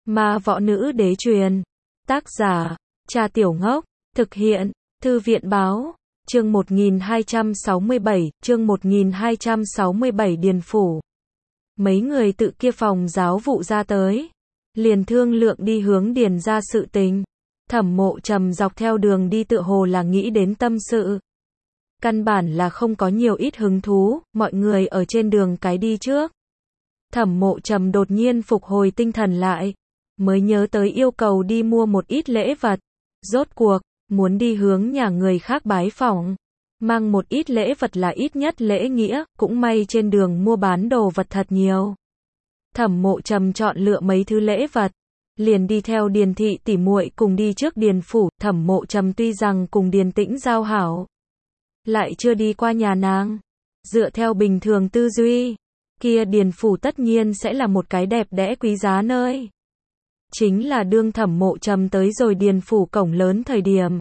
Ma võ nữ đế truyền. Tác giả, Cha Tiểu Ngốc. Thực hiện, Thư viện báo. Chương 1267, chương 1267 Điền Phủ. Mấy người tự kia phòng giáo vụ ra tới. Liền thương lượng đi hướng Điền ra sự tình. Thẩm Mộ Trầm dọc theo đường đi tựa hồ là nghĩ đến tâm sự. Căn bản là không có nhiều ít hứng thú, mọi người ở trên đường cái đi trước. Thẩm Mộ Trầm đột nhiên phục hồi tinh thần lại. Mới nhớ tới yêu cầu đi mua một ít lễ vật. Rốt cuộc, muốn đi hướng nhà người khác bái phỏng. Mang một ít lễ vật là ít nhất lễ nghĩa, cũng may trên đường mua bán đồ vật thật nhiều. Thẩm Mộ Trầm chọn lựa mấy thứ lễ vật. Liền đi theo Điền thị tỉ muội cùng đi trước Điền phủ. Thẩm Mộ Trầm tuy rằng cùng Điền Tĩnh giao hảo, lại chưa đi qua nhà nàng. Dựa theo bình thường tư duy, kia Điền phủ tất nhiên sẽ là một cái đẹp đẽ quý giá nơi. Chính là đương Thẩm Mộ Trầm tới rồi Điền phủ cổng lớn thời điểm,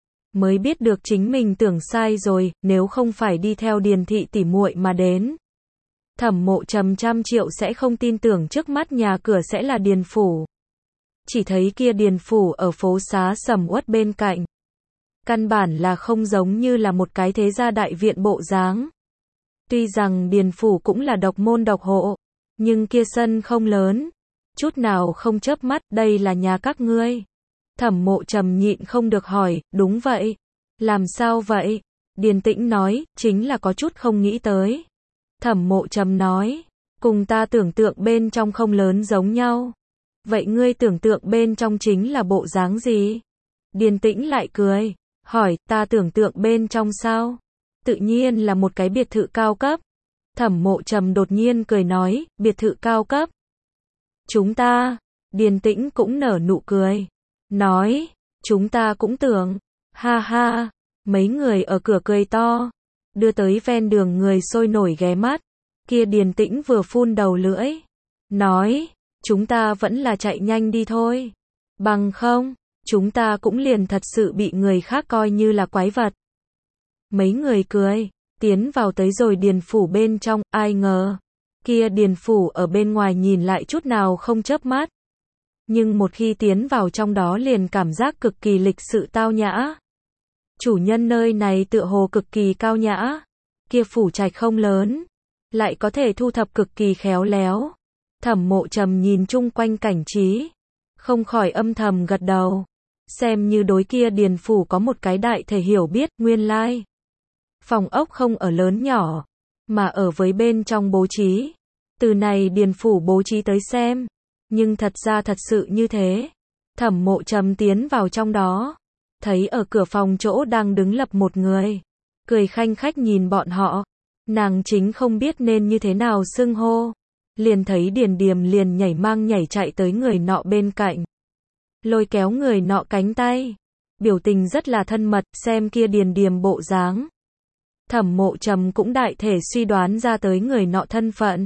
mới biết được chính mình tưởng sai rồi, nếu không phải đi theo Điền thị tỉ muội mà đến. Thẩm Mộ Trầm trăm triệu sẽ không tin tưởng trước mắt nhà cửa sẽ là Điền phủ. Chỉ thấy kia Điền phủ ở phố xá sầm uất bên cạnh. Căn bản là không giống như là một cái thế gia đại viện bộ dáng. Tuy rằng Điền phủ cũng là độc môn độc hộ, nhưng kia sân không lớn. Chút nào không chớp mắt, đây là nhà các ngươi. Thẩm Mộ Trầm nhịn không được hỏi, đúng vậy. Làm sao vậy? Điền Tĩnh nói, chính là có chút không nghĩ tới. Thẩm Mộ Trầm nói, cùng ta tưởng tượng bên trong không lớn giống nhau. Vậy ngươi tưởng tượng bên trong chính là bộ dáng gì? Điền Tĩnh lại cười, hỏi, ta tưởng tượng bên trong sao? Tự nhiên là một cái biệt thự cao cấp. Thẩm Mộ Trầm đột nhiên cười nói, biệt thự cao cấp. Chúng ta, Điền Tĩnh cũng nở nụ cười. Nói, chúng ta cũng tưởng, ha ha, mấy người ở cửa cười to. Đưa tới ven đường người sôi nổi ghé mắt. Kia Điền Tĩnh vừa phun đầu lưỡi. Nói, chúng ta vẫn là chạy nhanh đi thôi. Bằng không, chúng ta cũng liền thật sự bị người khác coi như là quái vật. Mấy người cười, tiến vào tới rồi Điền phủ bên trong, ai ngờ. Kia Điền phủ ở bên ngoài nhìn lại chút nào không chớp mắt. Nhưng một khi tiến vào trong đó liền cảm giác cực kỳ lịch sự tao nhã. Chủ nhân nơi này tựa hồ cực kỳ cao nhã. Kia phủ trạch không lớn, lại có thể thu thập cực kỳ khéo léo. Thẩm Mộ Trầm nhìn chung quanh cảnh trí, không khỏi âm thầm gật đầu. Xem như đối kia Điền phủ có một cái đại thể hiểu biết, nguyên lai. Phòng ốc không ở lớn nhỏ, mà ở với bên trong bố trí. Từ này Điền phủ bố trí tới xem, nhưng thật ra thật sự như thế. Thẩm Mộ Trầm tiến vào trong đó, thấy ở cửa phòng chỗ đang đứng lập một người, cười khanh khách nhìn bọn họ. Nàng chính không biết nên như thế nào xưng hô. Liền thấy Điền Điềm liền nhảy chạy tới người nọ bên cạnh. Lôi kéo người nọ cánh tay. Biểu tình rất là thân mật, xem kia Điền Điềm bộ dáng. Thẩm Mộ Trầm cũng đại thể suy đoán ra tới người nọ thân phận.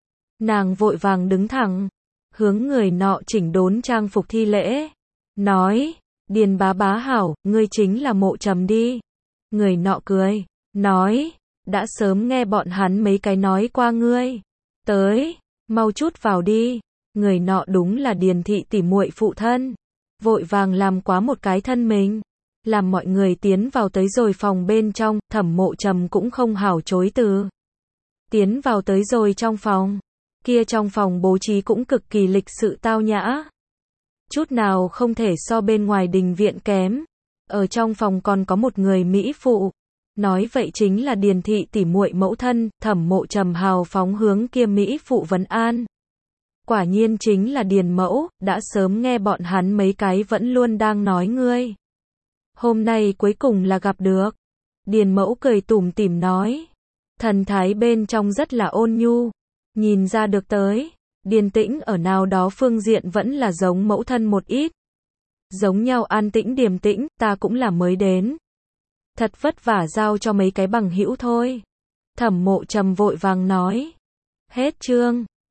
Nàng vội vàng đứng thẳng, hướng người nọ chỉnh đốn trang phục thi lễ. Nói, Điền bá bá hảo, ngươi chính là Mộ Trầm đi. Người nọ cười, nói, đã sớm nghe bọn hắn mấy cái nói qua ngươi. Tới, mau chút vào đi. Người nọ đúng là Điền thị tỉ muội phụ thân. Vội vàng làm quá một cái thân mình. Làm mọi người tiến vào tới rồi phòng bên trong, Thẩm Mộ Trầm cũng không hảo chối từ. Tiến vào tới rồi trong phòng. Kia trong phòng bố trí cũng cực kỳ lịch sự tao nhã. Chút nào không thể so bên ngoài đình viện kém. Ở trong phòng còn có một người mỹ phụ. Nói vậy chính là Điền thị tỉ muội mẫu thân. Thẩm Mộ Trầm hào phóng hướng kia mỹ phụ vấn an. Quả nhiên chính là Điền mẫu, đã sớm nghe bọn hắn mấy cái vẫn luôn đang nói ngươi. Hôm nay cuối cùng là gặp được. Điền mẫu cười tủm tỉm nói. Thần thái bên trong rất là ôn nhu. Nhìn ra được tới, Điền Tĩnh ở nào đó phương diện vẫn là giống mẫu thân một ít. Giống nhau an tĩnh điềm tĩnh, ta cũng là mới đến. Thật vất vả giao cho mấy cái bằng hữu thôi. Thẩm Mộ Trầm vội vàng nói. Hết chương.